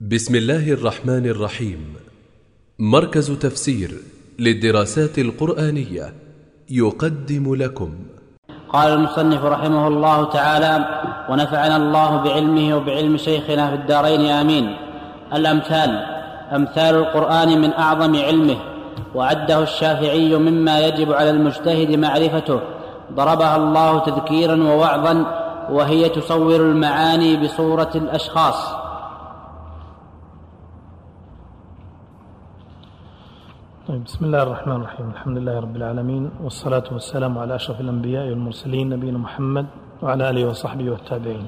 بسم الله الرحمن الرحيم. مركز تفسير للدراسات القرآنية يقدم لكم. قال المصنف رحمه الله تعالى: ونفعنا الله بعلمه وبعلم شيخنا في الدارين آمين. الأمثال: أمثال القرآن من أعظم علمه، وعده الشافعي مما يجب على المجتهد معرفته. ضربها الله تذكيرا ووعظا، وهي تصور المعاني بصورة الأشخاص. بسم الله الرحمن الرحيم. الحمد لله رب العالمين، والصلاة والسلام على أشرف الأنبياء والمرسلين نبينا محمد وعلى آله وصحبه والتابعين.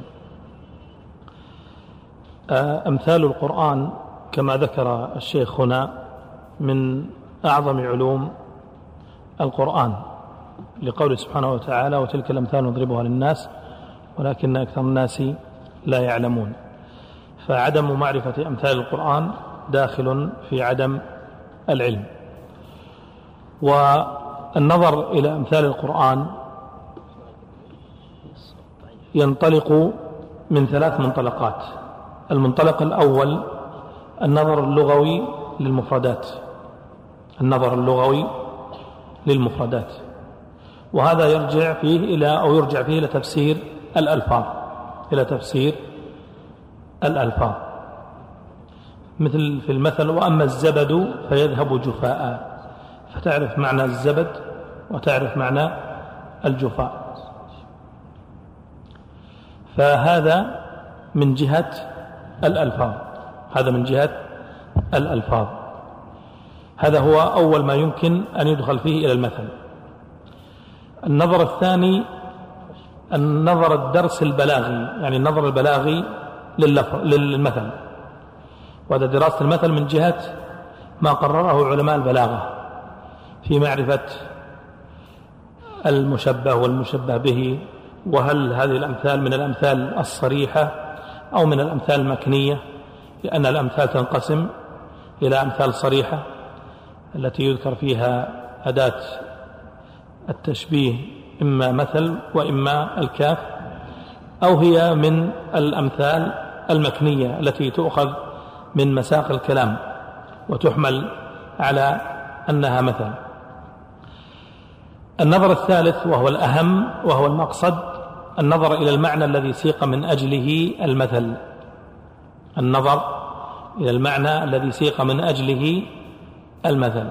أمثال القرآن كما ذكر الشيخ هنا من أعظم علوم القرآن، لقوله سبحانه وتعالى: وتلك الأمثال نضربها للناس ولكن أكثر الناس لا يعلمون. فعدم معرفة أمثال القرآن داخل في عدم العلم. والنظر إلى أمثال القرآن ينطلق من ثلاث منطلقات. المنطلق الأول النظر اللغوي للمفردات، النظر اللغوي للمفردات، وهذا يرجع فيه إلى تفسير الألفاظ، مثل في المثل: وأما الزبد فيذهب جفاء، فتعرف معنى الزبد وتعرف معنى الجفاء. فهذا من جهة الألفاظ، هذا هو أول ما يمكن أن يدخل فيه إلى المثل. النظر الثاني النظر الدرس البلاغي، يعني النظر البلاغي للمثل، وهذا دراسة المثل من جهة ما قرره علماء البلاغة في معرفة المشبه والمشبه به، وهل هذه الأمثال من الأمثال الصريحة أو من الأمثال المكنية، لأن الأمثال تنقسم إلى أمثال صريحة التي يذكر فيها أداة التشبيه إما مثل وإما الكاف، أو هي من الأمثال المكنية التي تؤخذ من مساق الكلام وتحمل على أنها مثل. النظر الثالث وهو الأهم وهو المقصد، النظر إلى المعنى الذي سيق من أجله المثل، النظر إلى المعنى الذي سيق من أجله المثل.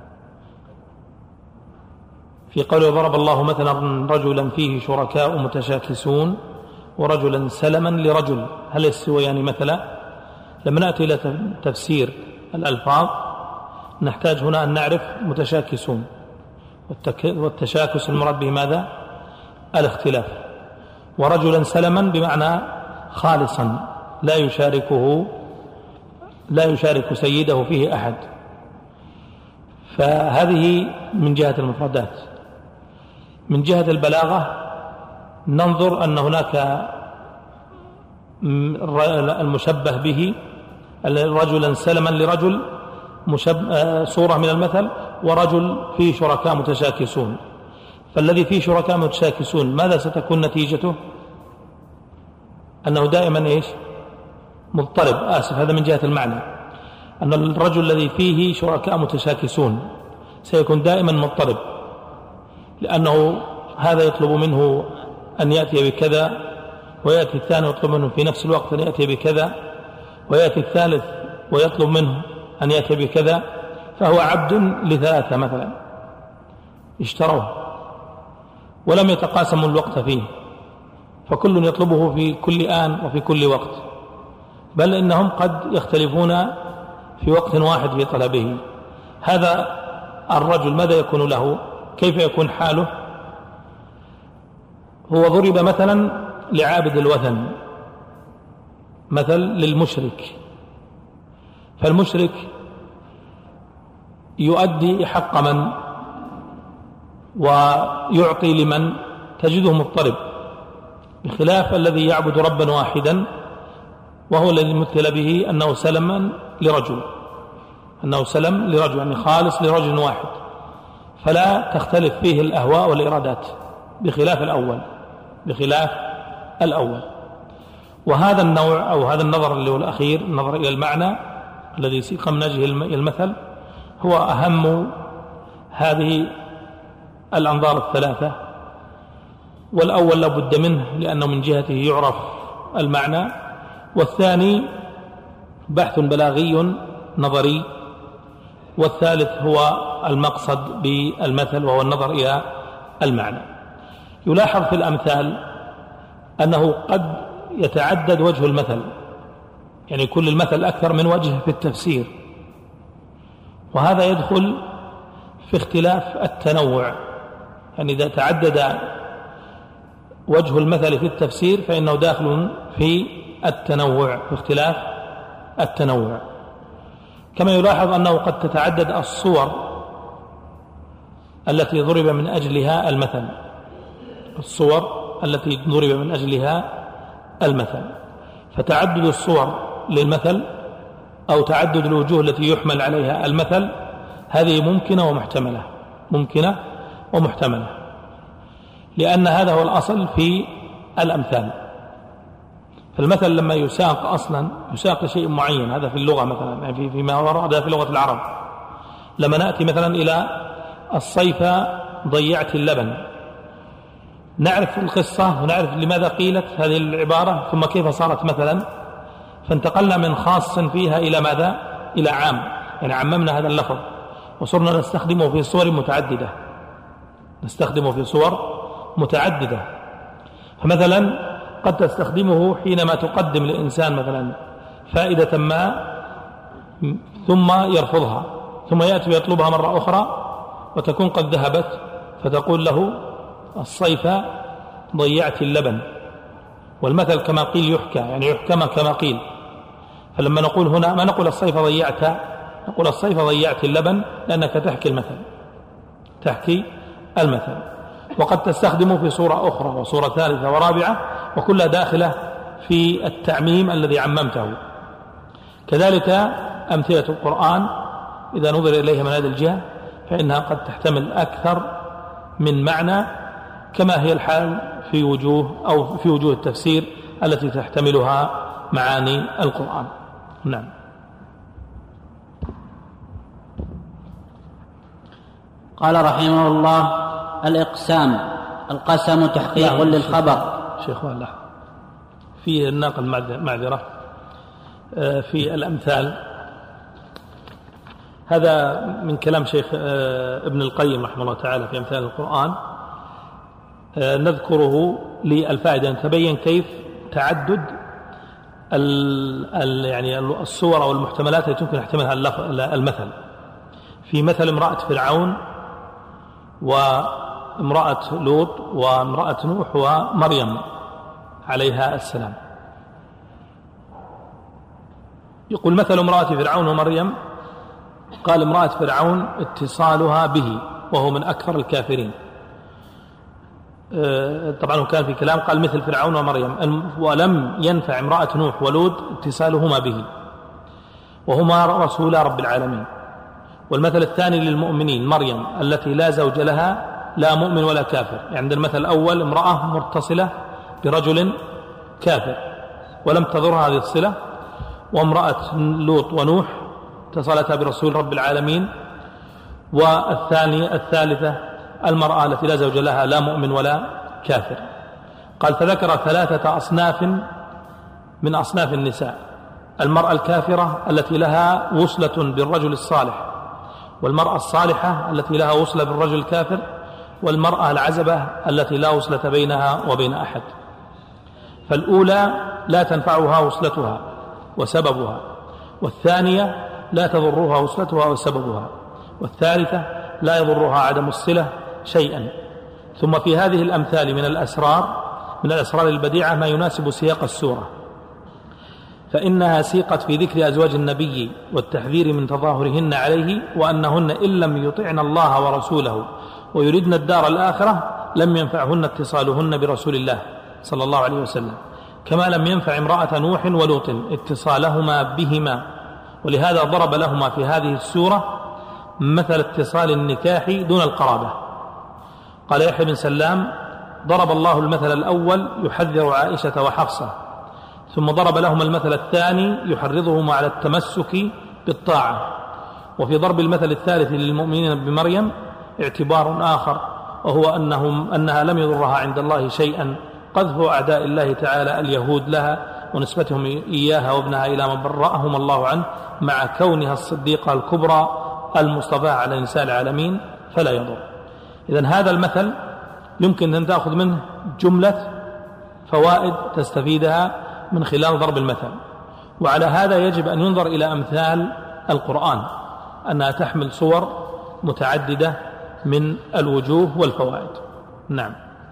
في قوله: ضرب الله مثلا رجلا فيه شركاء متشاكسون ورجلا سلما لرجل هل يستويان مثلا؟ لما نأتي إلى تفسير الألفاظ نحتاج هنا أن نعرف متشاكسون، والتشاكس المراد به ماذا؟ الاختلاف. ورجلا سلما بمعنى خالصا لا يشارك سيده فيه أحد. فهذه من جهة المفردات. من جهة البلاغة ننظر أن هناك المشبه به رجلا سلما لرجل صورة من المثل، ورجل فيه شركاء متشاكسون. فالذي فيه شركاء متشاكسون ماذا ستكون نتيجته؟ أنه دائما مضطرب. هذا من جهة المعنى، أن الرجل الذي فيه شركاء متشاكسون سيكون دائما مضطرب، لأنه هذا يطلب منه أن يأتي بكذا، ويأتي الثاني يطلب منه في نفس الوقت أن يأتي بكذا، ويأتي الثالث ويطلب منه أن يأتي بكذا. فهو عبد لثلاثة مثلا اشتروه ولم يتقاسموا الوقت فيه، فكل يطلبه في كل آن وفي كل وقت، بل إنهم قد يختلفون في وقت واحد في طلبه. هذا الرجل ماذا يكون له؟ كيف يكون حاله؟ هو ضرب مثلا لعابد الوثن، مثل للمشرك. فالمشرك يؤدي حق من ويعطي لمن، تجده مضطرب، بخلاف الذي يعبد ربا واحدا، وهو الذي مثل به أنه سلم لرجل، يعني خالص لرجل واحد، فلا تختلف فيه الأهواء والإرادات، بخلاف الأول. وهذا النوع أو هذا النظر اللي هو الأخير، النظر إلى المعنى الذي سيق من أجله المثل، هو أهم هذه الأنظار الثلاثة. والأول لا بد منه لأنه من جهته يعرف المعنى، والثاني بحث بلاغي نظري، والثالث هو المقصد بالمثل وهو النظر إلى المعنى. يلاحظ في الأمثال أنه قد يتعدد وجه المثل، يعني كل المثل أكثر من وجه في التفسير، وهذا يدخل في اختلاف التنوع. يعني إذا تعدد وجه المثل في التفسير فإنه داخل في التنوع، في اختلاف التنوع. كما يلاحظ أنه قد تتعدد الصور التي ضرب من أجلها المثل، الصور التي ضرب من أجلها المثل، فتعدد الصور للمثل أو تعدد الوجوه التي يحمل عليها المثل هذه ممكنة ومحتملة، ممكنة ومحتملة، لأن هذا هو الأصل في الأمثال. فالمثل لما يساق أصلا يساق شيء معين، هذا في اللغة مثلا، يعني فيما ورد في لغة العرب. لما نأتي مثلا إلى الصيفة ضيعت اللبن، نعرف القصة ونعرف لماذا قيلت هذه العبارة ثم كيف صارت مثلا، فانتقلنا من خاص فيها إلى ماذا؟ إلى عام، يعني عممنا هذا اللفظ وصرنا نستخدمه في صور متعددة، نستخدمه في صور متعددة. فمثلا قد تستخدمه حينما تقدم للإنسان مثلا فائدة ما ثم يرفضها، ثم يأتي ويطلبها مرة أخرى وتكون قد ذهبت، فتقول له الصيفة ضيعت اللبن. والمثل كما قيل يحكى، يعني يحكم كما قيل. فلما نقول هنا ما نقول الصيفة ضيعت، نقول الصيفة ضيعت اللبن، لأنك تحكي المثل، تحكي المثل. وقد تستخدمه في صورة أخرى وصورة ثالثة ورابعة، وكلها داخلة في التعميم الذي عممته. كذلك أمثلة القرآن إذا نظر إليها من هذه الجهة فإنها قد تحتمل أكثر من معنى، كما هي الحال في وجوه أو في وجوه التفسير التي تحتملها معاني القرآن. نعم. قال رحمه الله: الإقسام، القسم تحقيق للخبر. شيخ والله فيه الناقل معذرة في الأمثال، هذا من كلام شيخ ابن القيم رحمه الله تعالى في أمثال القرآن، نذكره للفائدة أن تبين كيف تعدد يعني الصور أو المحتملات التي يمكن يحتملها المثل. في مثل امرأة فرعون وامرأة لوط وامرأة نوح ومريم عليها السلام. يقول مثل امرأة فرعون ومريم، قال امرأة فرعون اتصالها به وهو من أكثر الكافرين. طبعا كان في كلام قال مثل فرعون ومريم، ولم ينفع امرأة نوح ولود اتصالهما به وهما رسولا رب العالمين. والمثل الثاني للمؤمنين مريم التي لا زوج لها، لا مؤمن ولا كافر. يعني المثل الأول امرأة متصلة برجل كافر ولم تضرها هذه الصلة، وامرأة لوط ونوح اتصلتا برسول رب العالمين. الثالثة المرأة التي لا زوج لها، لا مؤمن ولا كافر. قال فذكر 3 أصناف من أصناف النساء: المرأة الكافرة التي لها وصلة بالرجل الصالح، والمرأة الصالحة التي لها وصلة بالرجل الكافر، والمرأة العزبة التي لا وصلة بينها وبين أحد. فالأولى لا تنفعها وصلتها وسببها، والثانية لا تضرها وصلتها وسببها، والثالثة لا يضرها عدم الصلة شيئا. ثم في هذه الأمثال من الأسرار البديعة ما يناسب سياق السورة، فإنها سيقت في ذكر أزواج النبي والتحذير من تظاهرهن عليه، وأنهن إن لم يطعن الله ورسوله ويردن الدار الآخرة لم ينفعهن اتصالهن برسول الله صلى الله عليه وسلم، كما لم ينفع امرأة نوح ولوط اتصالهما بهما. ولهذا ضرب لهما في هذه السورة مثل اتصال النكاح دون القرابة. قال يحيى بن سلام: ضرب الله المثل الأول يحذر عائشة وحفصة، ثم ضرب لهم المثل الثاني يحرضهم على التمسك بالطاعة. وفي ضرب المثل الثالث للمؤمنين بمريم اعتبار آخر، وهو أنها لم يضرها عند الله شيئا قذف أعداء الله تعالى اليهود لها ونسبتهم إياها وابنها إلى من برأهم الله عنه، مع كونها الصديقة الكبرى المصطفى على نساء العالمين فلا يضر. إذن هذا المثل يمكن أن تأخذ منه جملة فوائد تستفيدها من خلال ضرب المثل. وعلى هذا يجب أن ينظر إلى أمثال القرآن، أنها تحمل صور متعددة من الوجوه والفوائد. نعم.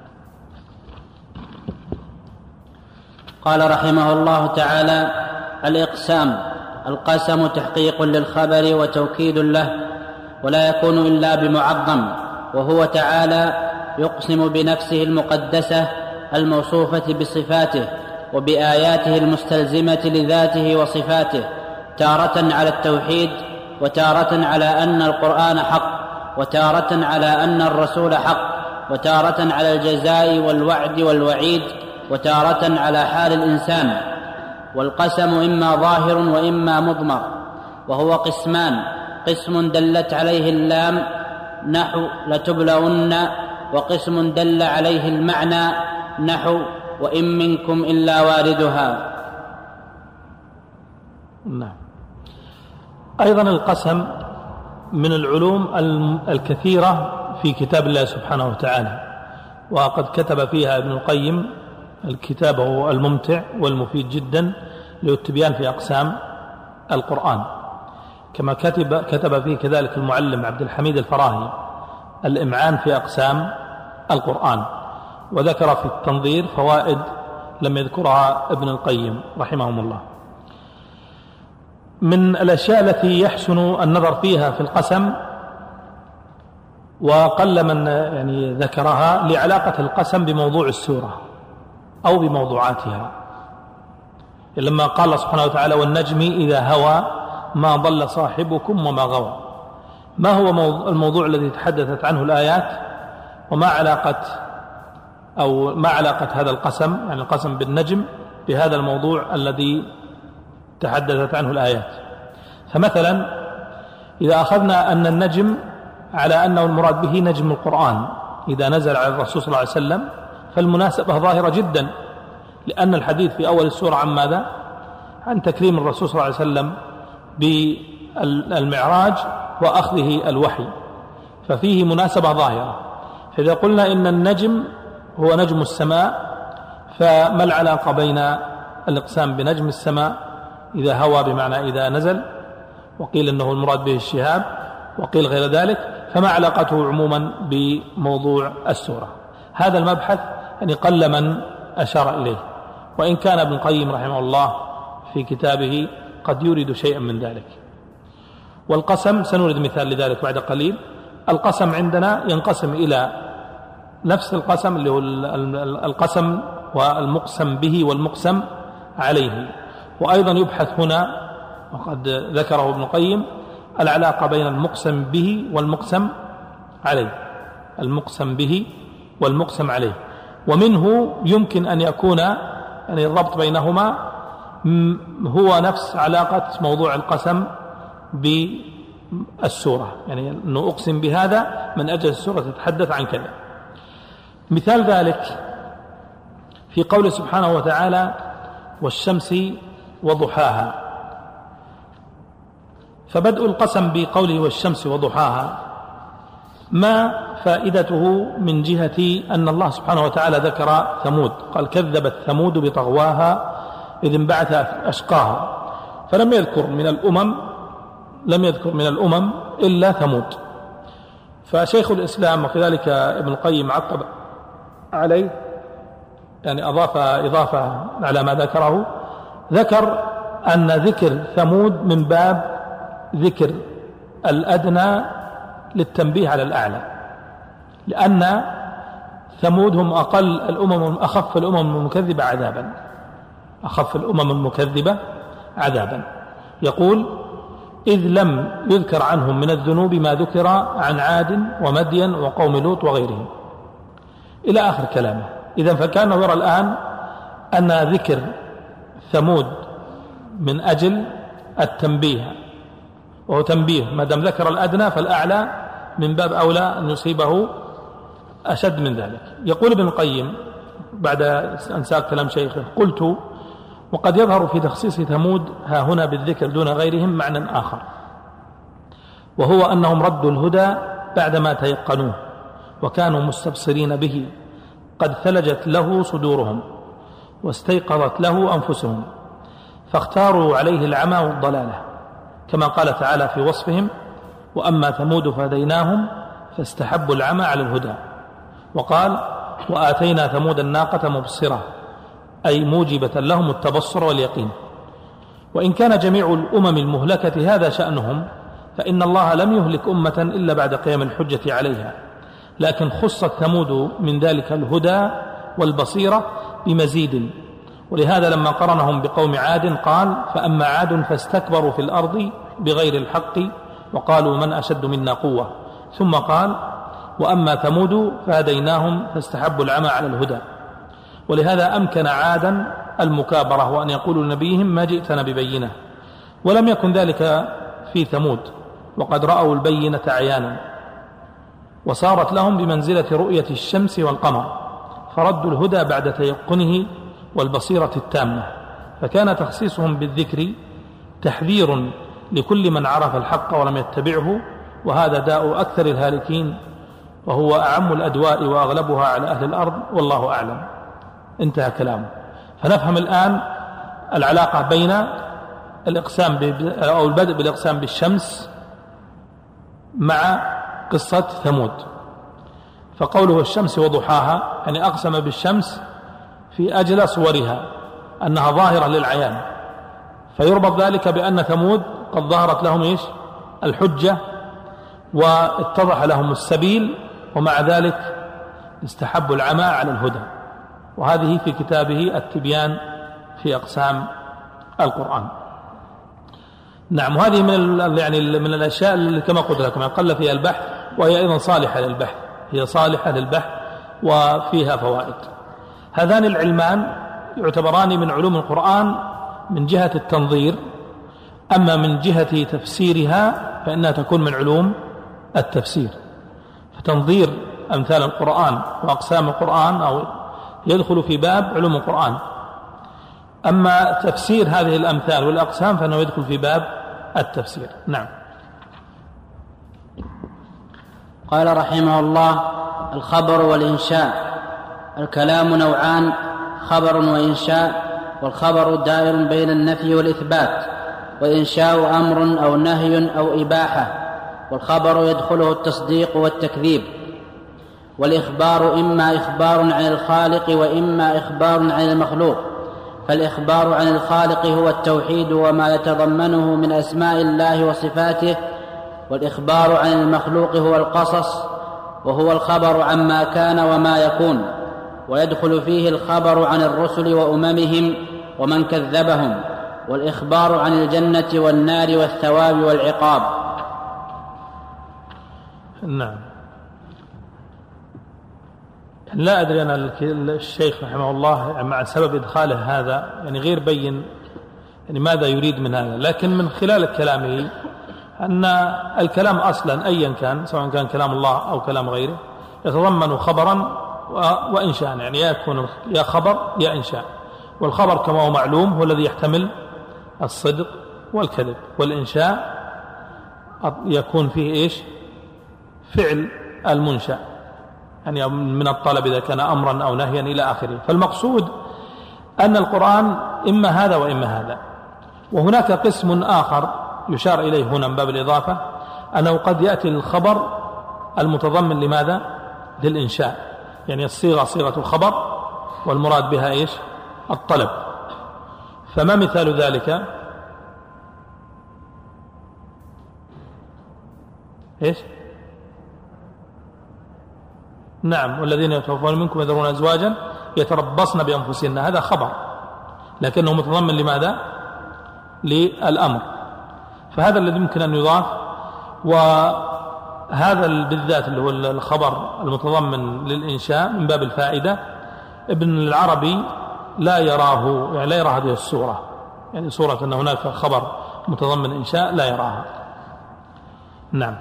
قال رحمه الله تعالى: الإقسام: القسم تحقيق للخبر وتوكيد له، ولا يكون إلا بمعظم، وهو تعالى يقسم بنفسه المقدسة الموصوفة بصفاته وبآياته المستلزمة لذاته وصفاته، تارة على التوحيد، وتارة على أن القرآن حق، وتارة على أن الرسول حق، وتارة على الجزاء والوعد والوعيد، وتارة على حال الإنسان. والقسم إما ظاهر وإما مضمر، وهو قسمان: قسم دلت عليه اللام نحو لتبلغن، وقسم دل عليه المعنى نحو وإن منكم إلا واردها. نعم. أيضا القسم من العلوم الكثيرة في كتاب الله سبحانه وتعالى، وقد كتب فيها ابن القيم الكتاب هو الممتع والمفيد جدا للتبيان في أقسام القرآن، كما كتب فيه كذلك المعلم عبد الحميد الفراهي الإمعان في أقسام القرآن، وذكر في التنظير فوائد لم يذكرها ابن القيم رحمهم الله. من الأشياء التي يحسن النظر فيها في القسم، وقل من ذكرها، لعلاقة القسم بموضوع السورة أو بموضوعاتها. لما قال الله سبحانه وتعالى: والنجم إذا هوى ما ضل صاحبكم وما غوى، ما هو الموضوع الذي تحدثت عنه الآيات، وما علاقة هذا القسم، يعني القسم بالنجم، بهذا الموضوع الذي تحدثت عنه الآيات؟ فمثلا إذا أخذنا أن النجم على أنه المراد به نجم القرآن إذا نزل على الرسول صلى الله عليه وسلم، فالمناسبة ظاهرة جدا، لأن الحديث في أول السورة عن ماذا؟ عن تكريم الرسول صلى الله عليه وسلم بالمعراج وأخذه الوحي، ففيه مناسبة ظاهرة. فإذا قلنا إن النجم هو نجم السماء، فما العلاقة بين الإقسام بنجم السماء إذا هوى بمعنى إذا نزل، وقيل أنه المراد به الشهاب، وقيل غير ذلك، فما علاقته عموما بموضوع السورة؟ هذا المبحث قل من أشار إليه، وإن كان ابن القيم رحمه الله في كتابه قد يورد شيئا من ذلك. والقسم سنورد مثال لذلك بعد قليل. القسم عندنا ينقسم إلى نفس القسم اللي هو القسم والمقسم به والمقسم عليه، وأيضا يبحث هنا، وقد ذكره ابن القيم، العلاقة بين المقسم به والمقسم عليه، المقسم به والمقسم عليه، ومنه يمكن أن يكون الربط بينهما هو نفس علاقة موضوع القسم بالسورة، أنه أقسم بهذا من أجل السورة تتحدث عن كذا. مثال ذلك في قوله سبحانه وتعالى: والشمس وضحاها. فبدء القسم بقوله والشمس وضحاها ما فائدته من جهة أن الله سبحانه وتعالى ذكر ثمود، قال: كذبت ثمود بطغواها إذ انبعث أشقاها، فلم يذكر من الأمم إلا ثمود. فشيخ الإسلام وكذلك ابن القيم عقب عليه، أضاف إضافة على ما ذكره، ذكر أن ذكر ثمود من باب ذكر الأدنى للتنبيه على الأعلى، لأن ثمود هم أخف الأمم المكذبة عذابا، أخف الأمم المكذبة عذابا. يقول: إذ لم يذكر عنهم من الذنوب ما ذكر عن عاد ومدين وقوم لوط وغيرهم، إلى آخر كلامه. إذن فكانه يرى الآن أن ذكر ثمود من أجل التنبيه، وهو تنبيه ما دام ذكر الأدنى فالأعلى من باب أولى أن يصيبه أشد من ذلك. يقول ابن القيم بعد أن ساق كلام شيخه: قلت: وقد يظهر في تخصيص ثمود ها هنا بالذكر دون غيرهم معنى آخر، وهو أنهم ردوا الهدى بعدما تيقنوه وكانوا مستبصرين به، قد ثلجت له صدورهم واستيقظت له أنفسهم، فاختاروا عليه العمى والضلالة، كما قال تعالى في وصفهم: وأما ثمود فهديناهم فاستحبوا العمى على الهدى. وقال: وآتينا ثمود الناقة مبصرة، أي موجبة لهم التبصر واليقين. وإن كان جميع الأمم المهلكة هذا شأنهم، فإن الله لم يهلك أمة إلا بعد قيام الحجة عليها، لكن خصت ثمود من ذلك الهدى والبصيرة بمزيد. ولهذا لما قرنهم بقوم عاد قال: فأما عاد فاستكبروا في الأرض بغير الحق وقالوا من أشد منا قوة. ثم قال: وأما ثمود فهديناهم فاستحبوا العمى على الهدى. ولهذا أمكن عادا المكابرة وأن يقولوا لنبيهم: ما جئتنا ببينة. ولم يكن ذلك في ثمود، وقد رأوا البينة عيانا، وصارت لهم بمنزلة رؤية الشمس والقمر، فردوا الهدى بعد تيقنه والبصيرة التامة. فكان تخصيصهم بالذكر تحذير لكل من عرف الحق ولم يتبعه، وهذا داء أكثر الهالكين، وهو أعم الأدواء وأغلبها على أهل الأرض، والله أعلم. انتهى كلامه. فنفهم الآن العلاقة بين الإقسام أو البدء بالإقسام بالشمس مع قصة ثمود. فقوله الشمس وضحاها يعني أقسم بالشمس في أجل صورها أنها ظاهرة للعيان، فيربط ذلك بأن ثمود قد ظهرت لهم الحجة واتضح لهم السبيل، ومع ذلك استحبوا العمى على الهدى. وهذه في كتابه التبيان في أقسام القرآن. نعم. وهذه من الأشياء اللي كما قلت لكم قل فيها البحث، وهي أيضا صالحة للبحث، هي صالحة للبحث وفيها فوائد. هذان العلمان يعتبران من علوم القرآن من جهة التنظير، أما من جهة تفسيرها فإنها تكون من علوم التفسير. فتنظير أمثال القرآن وأقسام القرآن أو يدخل في باب علوم القرآن، أما تفسير هذه الأمثال والأقسام فإنه يدخل في باب التفسير. نعم. قال رحمه الله: الخبر والإنشاء. الكلام نوعان: خبر وإنشاء. والخبر دائر بين النفي والإثبات، والإنشاء أمر أو نهي أو إباحة. والخبر يدخله التصديق والتكذيب. والإخبار إما إخبار عن الخالق وإما إخبار عن المخلوق. فالإخبار عن الخالق هو التوحيد وما يتضمنه من أسماء الله وصفاته، والإخبار عن المخلوق هو القصص، وهو الخبر عما كان وما يكون، ويدخل فيه الخبر عن الرسل وأممهم ومن كذبهم، والإخبار عن الجنة والنار والثواب والعقاب. نعم. لا أدري أنا الشيخ رحمه الله مع سبب إدخاله هذا غير بين ماذا يريد من هذا، لكن من خلال كلامه أن الكلام أصلا أيا كان، سواء كان كلام الله أو كلام غيره، يتضمن خبرا وإنشاء، يكون يا خبر يا إنشاء. والخبر كما هو معلوم هو الذي يحتمل الصدق والكذب، والإنشاء يكون فيه فعل المنشأ، من الطلب إذا كان أمرا أو نهيا إلى آخره. فالمقصود أن القرآن إما هذا وإما هذا. وهناك قسم آخر يشار إليه هنا من باب الإضافة، أنه قد يأتي الخبر المتضمن لماذا؟ للإنشاء، الصيغة صيغة الخبر والمراد بها الطلب. فما مثال ذلك؟ نعم. والذين يتوفون منكم يذرون أزواجا يتربصن بأنفسهن، هذا خبر لكنه متضمن لماذا؟ للأمر. فهذا الذي يمكن أن يضاف. وهذا بالذات اللي هو الخبر المتضمن للإنشاء من باب الفائدة، ابن العربي لا يراه، يعني لا يرى هذه الصورة، يعني صورة أن هناك خبر متضمن إنشاء لا يراها. نعم.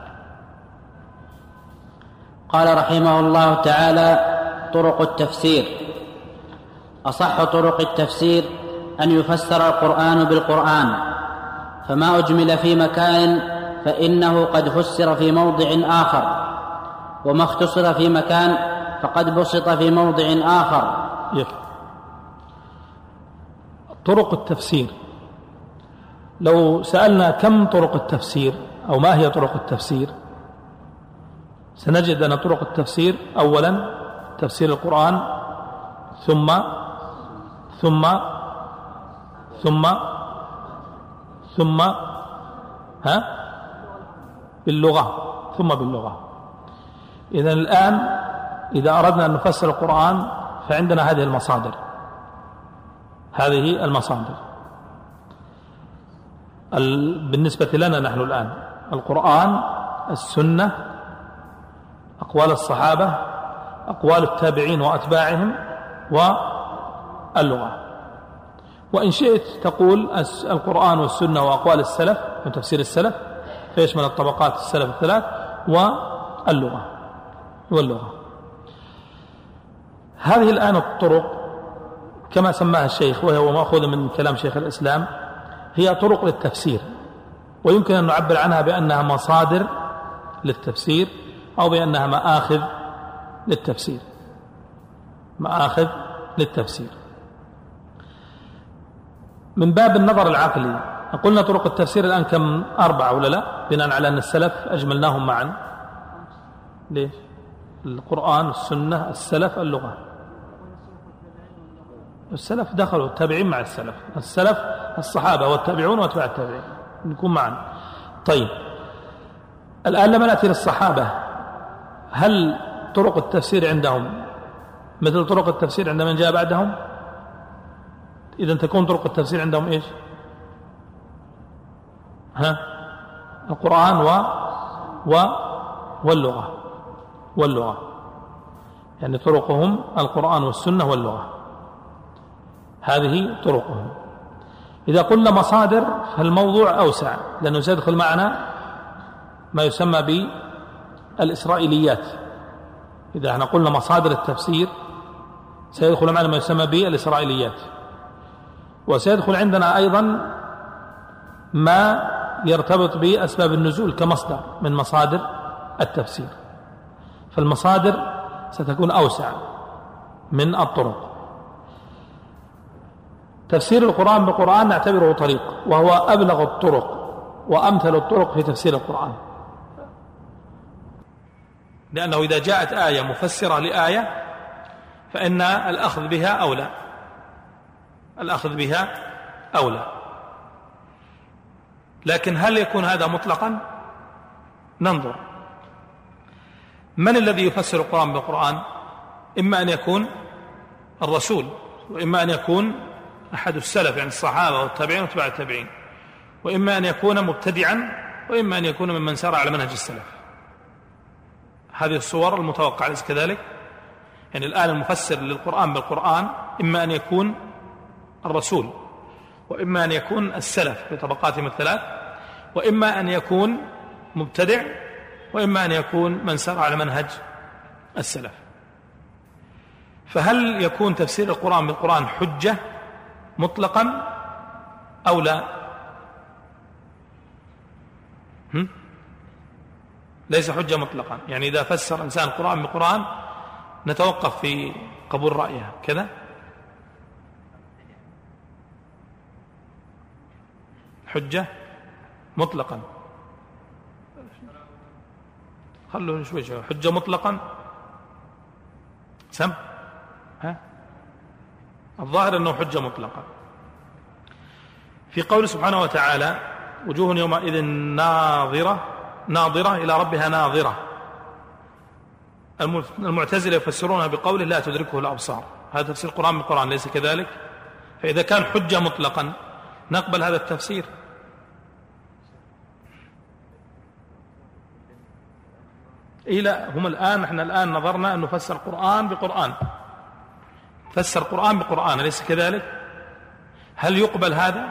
قال رحمه الله تعالى: طرق التفسير. أصح طرق التفسير أن يفسر القرآن بالقرآن، فما أجمل في مكان فإنه قد فسر في موضع آخر، وما اختصر في مكان فقد بسط في موضع آخر. طرق التفسير، لو سألنا كم طرق التفسير أو ما هي طرق التفسير، سنجد أن طرق التفسير أولا تفسير القرآن، ثم ثم ثم ثم باللغة، ثم باللغة. إذن الآن إذا أردنا أن نفسر القرآن فعندنا هذه المصادر، بالنسبة لنا نحن الآن: القرآن، السنة، أقوال الصحابة، أقوال التابعين وأتباعهم، واللغة. وإن شئت تقول القرآن والسنة وأقوال السلف من تفسير السلف، فيشمل الطبقات السلف الثلاث، واللغة. هذه الآن الطرق كما سماها الشيخ، وهو مأخوذ من كلام شيخ الإسلام، هي طرق للتفسير، ويمكن أن نعبر عنها بأنها مصادر للتفسير، أو بأنها مآخذ للتفسير. من باب النظر العقلي قلنا طرق التفسير الآن كم؟ 4 ولا لا؟ بناء على أن السلف أجملناهم معا. ليش؟ القرآن، السنة، السلف، اللغة. السلف دخلوا، التابعين مع السلف الصحابة والتابعون واتباع التابعين، نكون معا. طيب، الآن لما نأتي للصحابة، هل طرق التفسير عندهم مثل طرق التفسير عند من جاء بعدهم؟ إذن تكون طرق التفسير عندهم إيش؟ القرآن واللغة، يعني طرقهم القرآن والسنة واللغة، هذه طرقهم. إذا قلنا مصادر فالموضوع أوسع، لأنه سيدخل معنا ما يسمى بالإسرائيليات. إذا احنا قلنا مصادر التفسير سيدخل معنا ما يسمى بالإسرائيليات، وسيدخل عندنا أيضا ما يرتبط بأسباب النزول كمصدر من مصادر التفسير. فالمصادر ستكون أوسع من الطرق. تفسير القرآن بالقرآن نعتبره طريق، وهو أبلغ الطرق وأمثل الطرق في تفسير القرآن، لأنه إذا جاءت آية مفسرة لآية فإن الأخذ بها أولى. لكن هل يكون هذا مطلقا؟ ننظر من الذي يفسر القرآن بالقرآن. إما أن يكون الرسول، وإما أن يكون أحد السلف يعني الصحابة والتابعين واتباع التابعين، وإما أن يكون مبتدعا، وإما أن يكون ممن سار على منهج السلف. هذه الصور المتوقعة، ليس كذلك؟ يعني الآن المفسر للقرآن بالقرآن إما أن يكون الرسول، وإما أن يكون السلف بطبقاتهم الثلاث، وإما أن يكون مبتدع، وإما أن يكون من سار على منهج السلف. فهل يكون تفسير القرآن بالقرآن حجة مطلقا أو لا؟ ليس حجة مطلقا، يعني إذا فسر إنسان القرآن بالقرآن نتوقف في قبول رأيه كذا. حجة مطلقا، خلوه شوي حجة مطلقا. سم الظاهر أنه حجة مطلقا. في قول سبحانه وتعالى: وجوه يومئذ ناظرة إلى ربها ناظرة. المعتزلة يفسرونها بقوله: لا تدركه الأبصار. هذا تفسير القرآن بالقرآن، ليس كذلك؟ فإذا كان حجة مطلقا نقبل هذا التفسير. لا، هم الآن نحن الآن نظرنا أن نفسر القرآن بقرآن، فسر القرآن بقرآن، أليس كذلك؟ هل يقبل هذا؟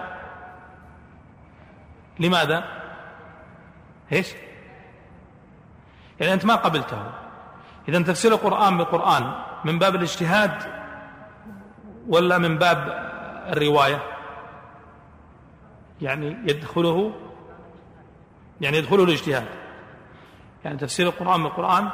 لماذا؟ إيش؟ يعني أنت ما قبلته. إذا تفسير القرآن بقرآن من باب الاجتهاد ولا من باب الرواية؟ يعني يدخله الاجتهاد، يعني تفسير القرآن بالقرآن.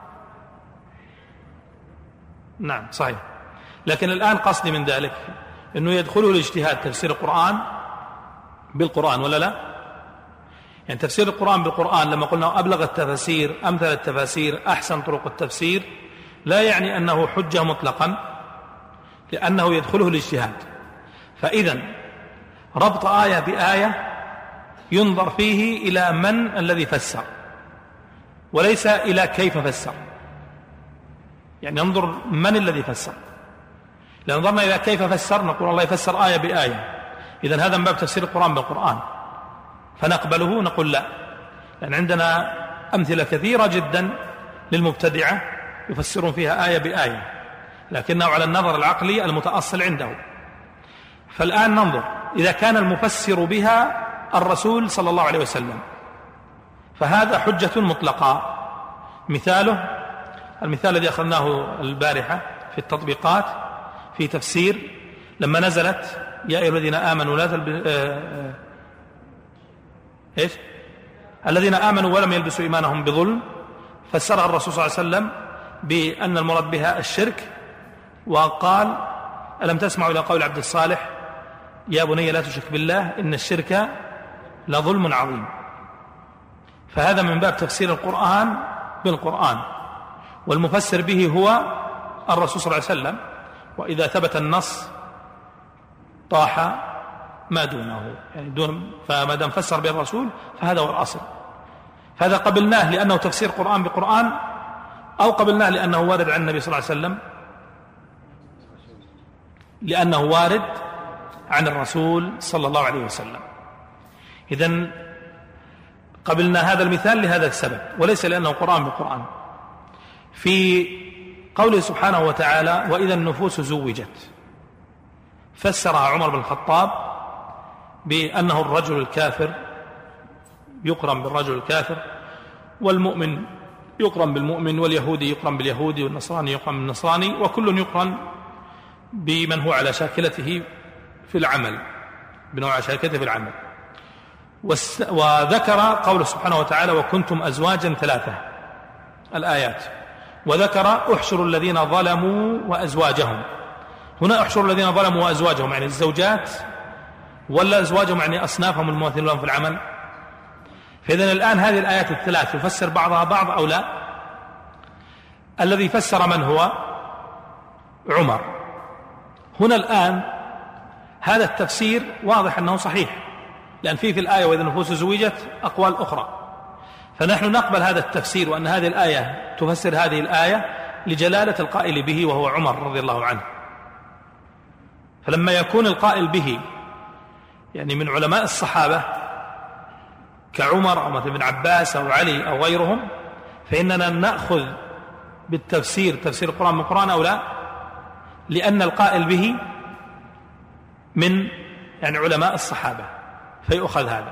نعم صحيح، لكن الآن قصدي من ذلك أنه يدخله الاجتهاد تفسير القرآن بالقرآن ولا لا؟ يعني تفسير القرآن بالقرآن لما قلنا أبلغ التفاسير، أمثل التفاسير، أحسن طرق التفسير، لا يعني أنه حجة مطلقا، لأنه يدخله الاجتهاد. فإذا ربط آية بآية ينظر فيه إلى من الذي فسر وليس إلى كيف فسر، يعني ينظر من الذي فسر. لأن نظرنا إلى كيف فسر نقول الله يفسر آية بآية، إذن هذا من باب تفسير القرآن بالقرآن، فنقبله؟ نقول لا، لأن عندنا أمثلة كثيرة جدا للمبتدعة يفسرون فيها آية بآية، لكنه على النظر العقلي المتأصل عنده. فالآن ننظر إذا كان المفسر بها الرسول صلى الله عليه وسلم فهذا حجة مطلقة. مثاله المثال الذي أخذناه البارحة في التطبيقات في تفسير لما نزلت يا أيها الذين آمنوا لا الذين آمنوا ولم يلبسوا إيمانهم بظلم، فسرها الرسول صلى الله عليه وسلم بأن المراد بها الشرك، وقال ألم تسمعوا إلى قول عبد الصالح يا بني لا تشرك بالله إن الشرك لظلم عظيم. فهذا من باب تفسير القرآن بالقرآن، والمفسر به هو الرسول صلى الله عليه وسلم، وإذا ثبت النص طاح ما دونه، يعني فما دام فسر به الرسول فهذا هو الأصل. فهذا قبلناه لأنه تفسير قرآن بقرآن، أو قبلناه لأنه وارد عن النبي صلى الله عليه وسلم، لأنه وارد عن الرسول صلى الله عليه وسلم. إذن قبلنا هذا المثال لهذا السبب، وليس لأنه قرآن بقرآن. في قوله سبحانه وتعالى وإذا النفوس زوجت، فسرها عمر بن الخطاب بأنه الرجل الكافر يقرن بالرجل الكافر، والمؤمن يقرن بالمؤمن، واليهودي يقرن باليهودي، والنصراني يقرن بالنصراني، وكل يقرن بمن هو على شاكلته في العمل، بنوع شاكلته في العمل. وذكر قوله سبحانه وتعالى وكنتم أزواجا ثلاثة الآيات، وذكر احشروا الذين ظلموا وأزواجهم. هنا احشروا الذين ظلموا وأزواجهم يعني الزوجات، ولا أزواجهم يعني أصنافهم المماثلين لهم في العمل؟ فإذن الآن هذه الآيات الثلاث يفسر بعضها بعض أو لا؟ الذي فسر من هو؟ عمر. هنا الآن هذا التفسير واضح أنه صحيح، لأن في الآية وإذا النفوس زوجت أقوال أخرى، فنحن نقبل هذا التفسير وأن هذه الآية تفسر هذه الآية لجلالة القائل به وهو عمر رضي الله عنه. فلما يكون القائل به يعني من علماء الصحابة كعمر أو مثل ابن عباس أو علي أو غيرهم، فإننا نأخذ بالتفسير تفسير القرآن من القرآن أو لا، لأن القائل به من يعني علماء الصحابة فيؤخذ هذا.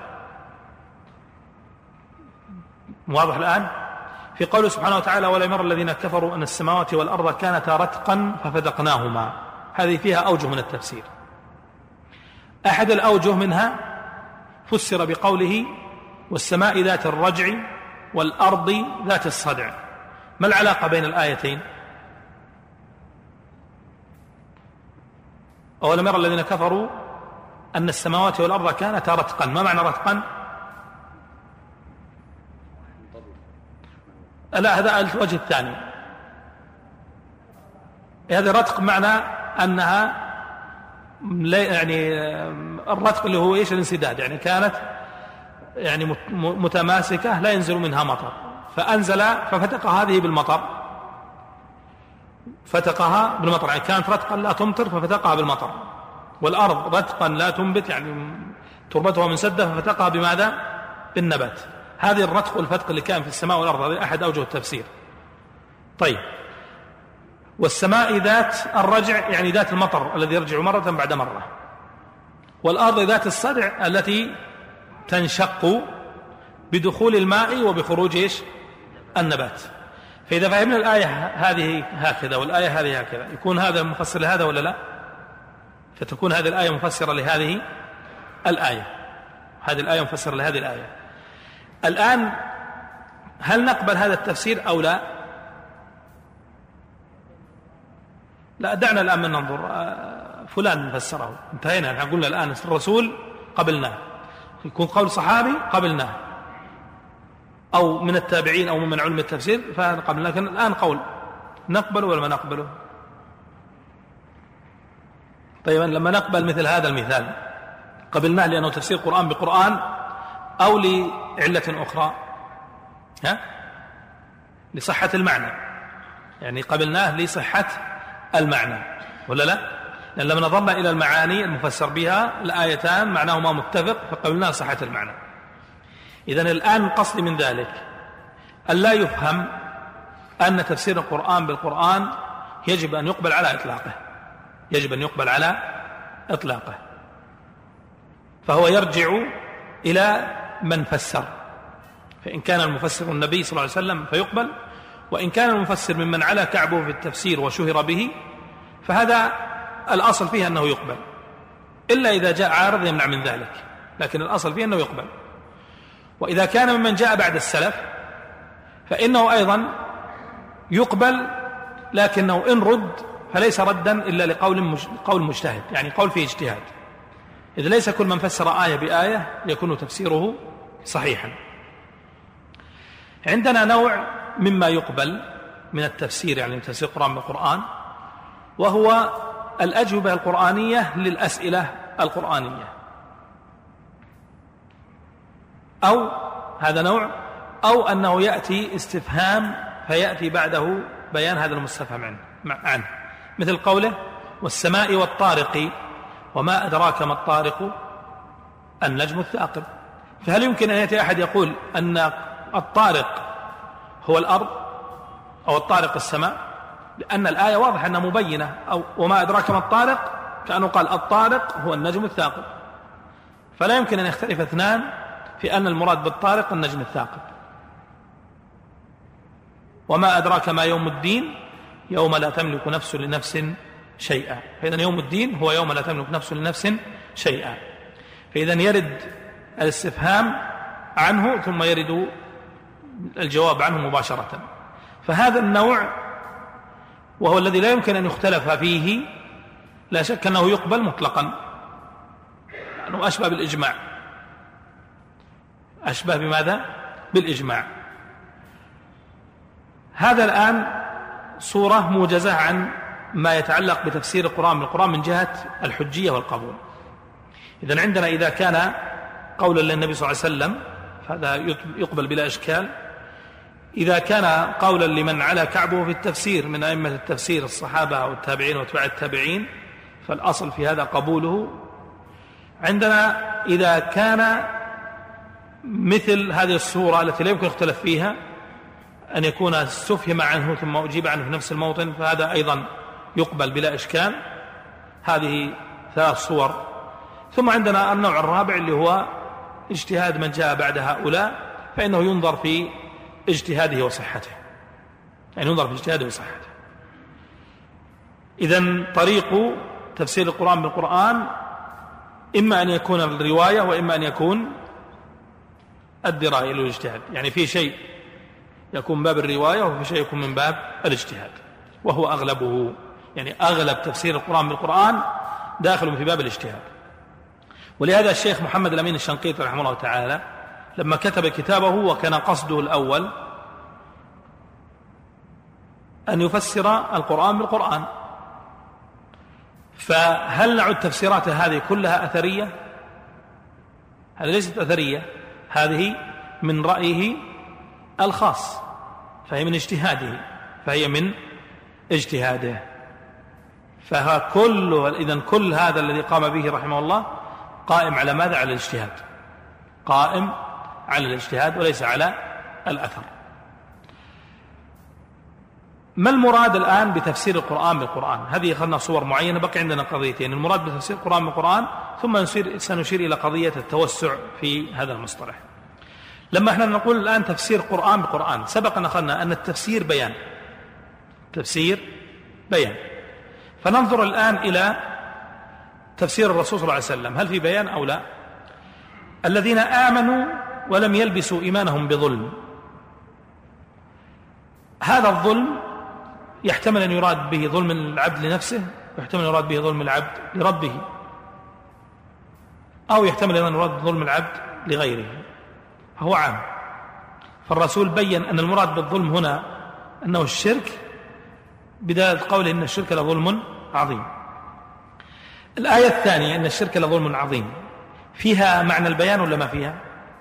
واضح الآن؟ في قوله سبحانه وتعالى ولم ير الذين كفروا أن السماوات والأرض كانتا رتقا ففتقناهما، هذه فيها أوجه من التفسير. أحد الأوجه منها فسر بقوله والسماء ذات الرجع والأرض ذات الصدع. ما العلاقة بين الآيتين؟ أولم ير الذين كفروا أن السماوات والأرض كانتا رتقا. ما معنى رتقا؟ لا، هذا الوجه الثاني. هذا رتق معنى أنها يعني الرتق اللي هو إيش؟ الانسداد، يعني كانت يعني متماسكة لا ينزل منها مطر، فأنزل ففتق هذه بالمطر، فتقها بالمطر، يعني كانت رتقا لا تمطر ففتقها بالمطر. والأرض رتقا لا تنبت يعني تربتها منسدة ففتقها بماذا؟ بالنبات. هذه الرتق والفتق اللي كان في السماء والأرض، هذه أحد أوجه التفسير. طيب، والسماء ذات الرجع يعني ذات المطر الذي يرجع مرة بعد مرة، والأرض ذات الصدع التي تنشق بدخول الماء وبخروج النبات. فإذا فهمنا الآية هذه هكذا والآية هذه هكذا يكون هذا مفسر لهذا ولا لا؟ فتكون هذه الآية مفسرة لهذه الآية، هذه الآية مفسرة لهذه الآية. الآن هل نقبل هذا التفسير أو لا؟ لا، دعنا الآن من ننظر فلان فسره، انتهينا. نحن قلنا الآن الرسول قبلناه، يكون قول صحابي قبلناه، أو من التابعين أو من علم التفسير فقبلناه. لكن الآن قول نقبله ولا ما نقبله؟ طيب لما نقبل مثل هذا المثال قبلناه لأنه تفسير قرآن بقرآن أو لعلة أخرى؟ لصحة المعنى، يعني قبلناه لصحة المعنى ولا لا؟ لأن لما نظرنا إلى المعاني المفسر بها الآيتان معناهما متفق فقبلناه صحة المعنى. إذن الآن قصدي من ذلك أن لا يفهم أن تفسير القرآن بالقرآن يجب أن يقبل على إطلاقه، يجب أن يقبل على إطلاقه، فهو يرجع إلى من فسر، فإن كان المفسر النبي صلى الله عليه وسلم فيقبل، وإن كان المفسر ممن على كعبه في التفسير وشهر به فهذا الأصل فيه أنه يقبل، إلا إذا جاء عارض يمنع من ذلك، لكن الأصل فيه أنه يقبل. وإذا كان ممن جاء بعد السلف فإنه أيضا يقبل، لكنه إن رد فليس ردا إلا لقول مجتهد، يعني قول فيه اجتهاد، إذا ليس كل من فسر آية بآية يكون تفسيره صحيحا. عندنا نوع مما يقبل من التفسير، يعني تفسير القرآن بالقرآن، وهو الأجوبة القرآنية للأسئلة القرآنية، أو هذا نوع، أو أنه يأتي استفهام فيأتي بعده بيان هذا المستفهم عنه، مثل قوله والسماء والطارق وما أدراك ما الطارق النجم الثاقب. فهل يمكن أن يأتي أحد يقول أن الطارق هو الأرض أو الطارق السماء؟ لأن الآية واضح أنها مبينة، أو وما أدراك ما الطارق كأنه قال الطارق هو النجم الثاقب، فلا يمكن أن يختلف اثنان في أن المراد بالطارق النجم الثاقب. وما أدراك ما يوم الدين يوم لا تملك نفس لنفس شيئا، فإذن يوم الدين هو يوم لا تملك نفس لنفس شيئا، فإذن يرد الاستفهام عنه ثم يرد الجواب عنه مباشرة. فهذا النوع وهو الذي لا يمكن أن يختلف فيه لا شك أنه يقبل مطلقا، لأنه أشبه بالإجماع. أشبه بماذا؟ بالإجماع. هذا الآن صورة موجزة عن ما يتعلق بتفسير القرآن بالقرآن من جهة الحجية والقبول. إذن عندنا إذا كان قولا للنبي صلى الله عليه وسلم فهذا يقبل بلا إشكال. إذا كان قولا لمن على كعبه في التفسير من أئمة التفسير الصحابة والتابعين واتباع التابعين فالأصل في هذا قبوله. عندنا إذا كان مثل هذه الصورة التي لا يمكن اختلف فيها أن يكون استفهم عنه ثم أجيب عنه في نفس الموطن فهذا أيضا يقبل بلا إشكال. هذه ثلاث صور. ثم عندنا النوع الرابع اللي هو اجتهاد من جاء بعد هؤلاء، فإنه ينظر في اجتهاده وصحته، يعني ينظر في اجتهاده وصحته. إذن طريق تفسير القرآن بالقرآن إما أن يكون الرواية وإما أن يكون الدراية والاجتهاد، يعني في شيء يكون من باب الرواية وفي شيء يكون من باب الاجتهاد، وهو أغلبه، يعني أغلب تفسير القرآن بالقرآن داخل في باب الاجتهاد. ولهذا الشيخ محمد الأمين الشنقيطي رحمه الله تعالى لما كتب كتابه وكان قصده الأول أن يفسر القرآن بالقرآن، فهل نعد تفسيراته هذه كلها أثرية؟ هذه ليست أثرية، هذه من رأيه الخاص، فهي من اجتهاده، فهي من اجتهاده. إذن كل هذا الذي قام به رحمه الله قائم على ماذا؟ على الاجتهاد، قائم على الاجتهاد وليس على الأثر. ما المراد الآن بتفسير القرآن بالقرآن؟ هذه أخذنا صور معينة، بقي عندنا قضيتين: المراد بتفسير القرآن بالقرآن، ثم سنشير إلى قضية التوسع في هذا المصطلح. لما احنا نقول الآن تفسير القرآن بالقرآن، سبق أن أخذنا أن التفسير بيان، تفسير بيان. فننظر الآن إلى تفسير الرسول صلى الله عليه وسلم، هل في بيان أو لا؟ الذين آمنوا ولم يلبسوا إيمانهم بظلم، هذا الظلم يحتمل أن يراد به ظلم العبد لنفسه، ويحتمل أن يراد به ظلم العبد لربه، أو يحتمل أن يراد ظلم العبد لغيره، فهو عام. فالرسول بيّن أن المراد بالظلم هنا أنه الشرك، بداية قوله إن الشرك لظلم عظيم. الآية الثانية إن الشرك لظلم عظيم، فيها معنى البيان ولا ما فيها؟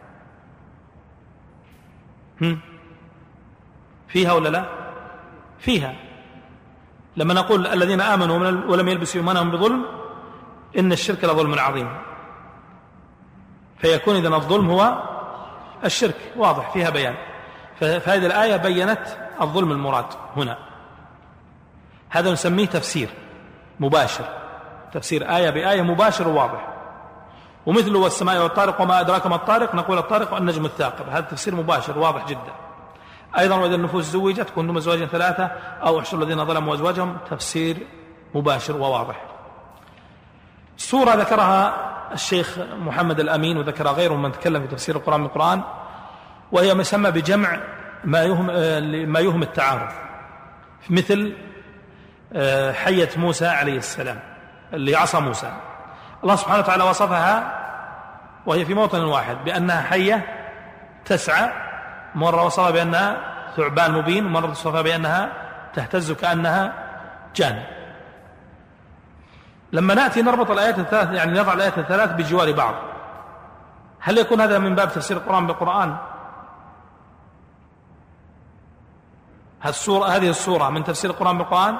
فيها ولا لا؟ فيها. لما نقول الذين آمنوا ولم يلبسوا إيمانهم بظلم إن الشرك لظلم عظيم، فيكون إذن الظلم هو الشرك، واضح، فيها بيان. فهذه الآية بيّنت الظلم المراد هنا، هذا نسميه تفسير مباشر، تفسير آية بآية مباشر وواضح. ومثله والسماء والطارق وما أدراك ما الطارق، نقول الطارق والنجم الثاقب، هذا تفسير مباشر واضح جدا. أيضا وإذا النفوس زوجت كنتم أزواجا ثلاثة أو احشروا الذين ظلموا أزواجهم، تفسير مباشر وواضح. سورة ذكرها الشيخ محمد الأمين وذكر غيره من تكلم في تفسير القرآن بالقرآن، وهي مسمى بجمع ما يهم التعارض، مثل حية موسى عليه السلام اللي عصى موسى، الله سبحانه وتعالى وصفها وهي في موطن واحد بأنها حية تسعى، مرة وصفها بأنها ثعبان مبين، ومرة وصفها بأنها تهتز كأنها جان. لما نأتي نربط الآيات الثلاث، يعني نضع الآيات الثلاث بجوار بعض، هل يكون هذا من باب تفسير القرآن بالقرآن؟ هذه السورة من تفسير القرآن بالقرآن؟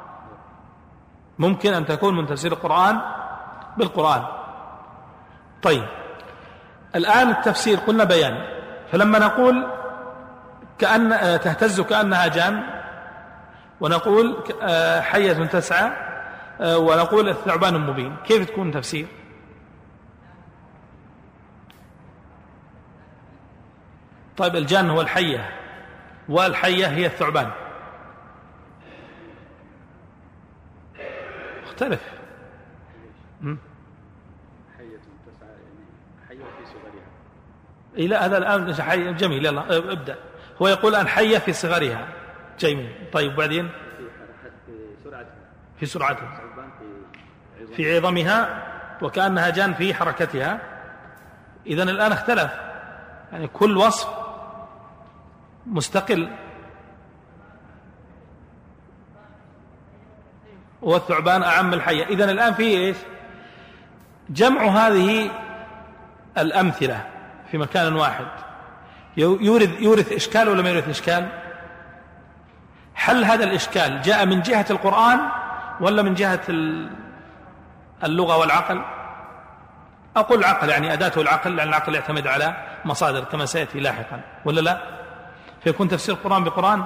ممكن أن تكون من تفسير القرآن بالقرآن. طيب الآن التفسير قلنا بيان، فلما نقول كأن تهتز كأنها جان، ونقول حية تسعى، ونقول الثعبان المبين، كيف تكون تفسير؟ طيب الجان هو الحية والحية هي الثعبان، اختلف. حية تسعى يعني حية في صغرها. إيه لا، هذا الآن حية جميل، يلا ابدأ. هو يقول أن حية في صغرها، جميل. طيب بعدين في سرعتها، في عظمها، وكأنها جان في حركتها. إذن الآن اختلف، يعني كل وصف مستقل، والثعبان أعم الحية. إذن الآن في إيش؟ جمع هذه الأمثلة في مكان واحد يورث إشكال ولا ما يورث إشكال؟ حل هذا الإشكال جاء من جهة القرآن ولا من جهة اللغة والعقل؟ أقول العقل، يعني أداته العقل، لأن العقل يعتمد على مصادر كما سيأتي لاحقا، ولا لا؟ فيكون تفسير القرآن بقرآن؟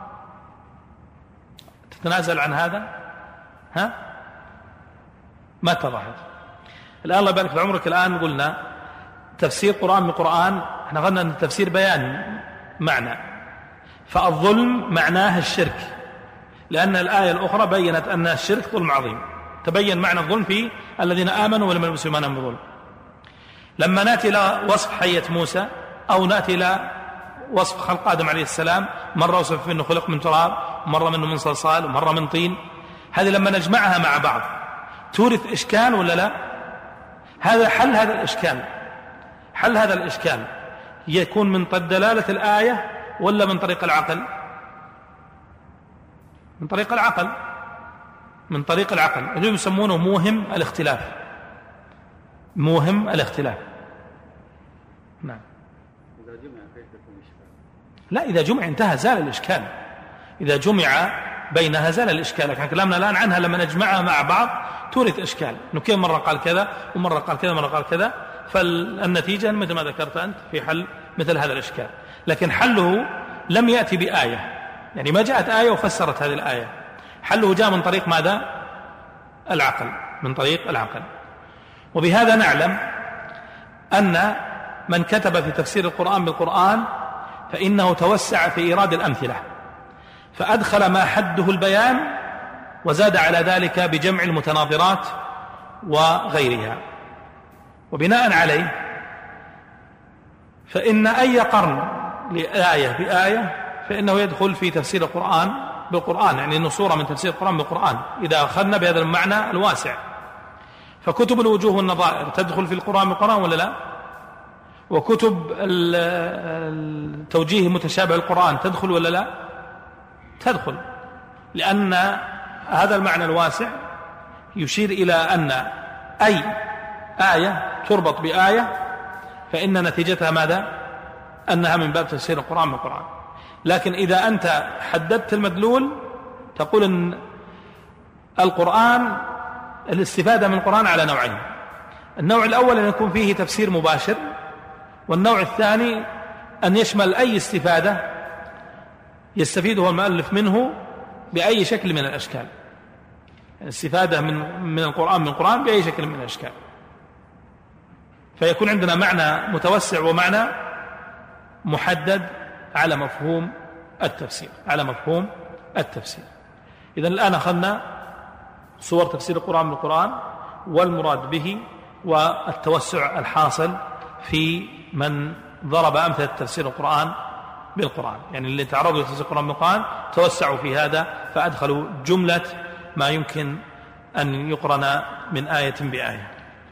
تتنازل عن هذا؟ ها؟ ما اتضحت. الآن الله يبارك في عمرك، الآن قلنا تفسير قرآن بقرآن، احنا قلنا أن التفسير بيان معنى، فالظلم معناه الشرك، لأن الآية الأخرى بيّنت أن الشرك ظلم عظيم، تبين معنى الظلم في الذين آمنوا ولم يلبسوا إيمانهم بظلم. لما نأتي إلى وصف حية موسى، أو نأتي إلى وصف خلق آدم عليه السلام، مرة وصف أنه خلق من تراب، مرة منه من صلصال، ومرة من طين، هذه لما نجمعها مع بعض تورث إشكال ولا لا؟ هذا حل هذا الإشكال، حل هذا الإشكال يكون من دلالة الآية ولا من طريق العقل؟ من طريق العقل، من طريق العقل. هذول يسمونه موهم الاختلاف، موهم الاختلاف. نعم. إذا جمع كيف يكون إشكال؟ لا، إذا جمع انتهى، زال الإشكال. إذا جمع بينها زال الإشكال، لكن كلامنا الآن عنها لما نجمعها مع بعض تورث إشكال، إنه كيف مرة قال كذا ومرة قال كذا ومرة قال كذا، فالنتيجة مثل ما ذكرت أنت في حل مثل هذا الإشكال. لكن حله لم يأتي بآية، يعني ما جاءت آية وفسرت هذه الآية، حله جاء من طريق ماذا؟ العقل، من طريق العقل. وبهذا نعلم أن من كتب في تفسير القرآن بالقرآن فإنه توسع في إيراد الأمثلة، فأدخل ما حده البيان وزاد على ذلك بجمع المتناظرات وغيرها. وبناء عليه فإن أي قرن لآية بآية فإنه يدخل في تفسير القرآن بالقرآن، يعني أنه صورة من تفسير القرآن بالقرآن إذا أخذنا بهذا المعنى الواسع. فكتب الوجوه والنظائر تدخل في القرآن بالقرآن ولا لا؟ وكتب التوجيه متشابه القرآن تدخل ولا لا؟ تدخل، لأن هذا المعنى الواسع يشير إلى أن أي آية تربط بآية فإن نتيجتها ماذا؟ أنها من باب تفسير القرآن بالقرآن. لكن إذا أنت حددت المدلول تقول أن القرآن الاستفادة من القرآن على نوعين: النوع الأول أن يكون فيه تفسير مباشر، والنوع الثاني أن يشمل أي استفادة يستفيده المؤلف منه بأي شكل من الأشكال، الاستفادة من القرآن بأي شكل من الأشكال. فيكون عندنا معنى متوسع ومعنى محدد على مفهوم التفسير. إذن الآن أخذنا صور تفسير القرآن بالقرآن والمراد به، والتوسع الحاصل في من ضرب أمثلة تفسير القرآن بالقرآن، يعني اللي تعرضوا لتفسير القرآن بالقرآن توسعوا في هذا فأدخلوا جملة ما يمكن أن يقرن من آية بآية.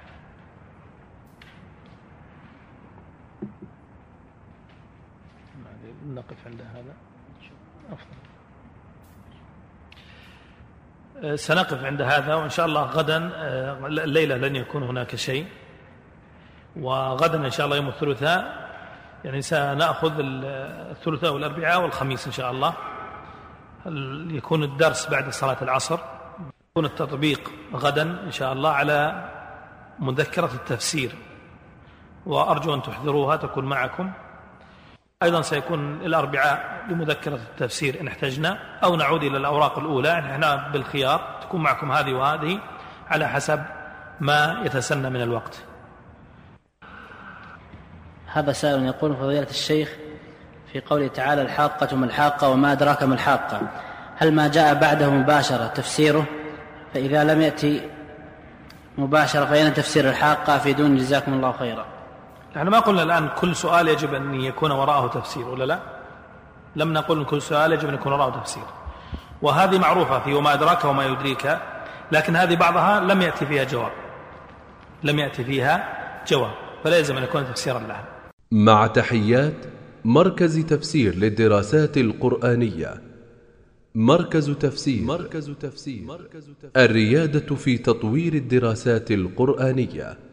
نقف عند هذا أفضل. سنقف عند هذا، وإن شاء الله غدا الليلة لن يكون هناك شيء، وغدا إن شاء الله يوم الثلاثاء يعني سنأخذ الثلاثاء والأربعاء والخميس إن شاء الله، يكون الدرس بعد صلاة العصر، يكون التطبيق غدا إن شاء الله على مذكرة التفسير، وأرجو أن تحضروها تكون معكم. أيضا سيكون الأربعاء لمذكرة التفسير إن احتجنا، أو نعود إلى الأوراق الأولى، نحن بالخيار تكون معكم هذه وهذه على حسب ما يتسنى من الوقت. هذا سائل يقول: فضيلة الشيخ، في قوله تعالى الحاقة ما الحاقة وما أدراك ما الحاقة، هل ما جاء بعده مباشرة تفسيره؟ فإذا لم يأتي مباشرة فأين تفسير الحاقة؟ في دون جزاكم الله خيرا. نحن ما قلنا الآن كل سؤال يجب أن يكون وراءه تفسير ولا لا؟ لم نقل كل سؤال يجب أن يكون وراءه تفسير، وهذه معروفة في وما أدراك وما يدريك، لكن هذه بعضها لم يأتي فيها جواب، فلا يلزم أن يكون تفسيرا لها. مع تحيات مركز تفسير للدراسات القرآنية. مركز تفسير الريادة في تطوير الدراسات القرآنية.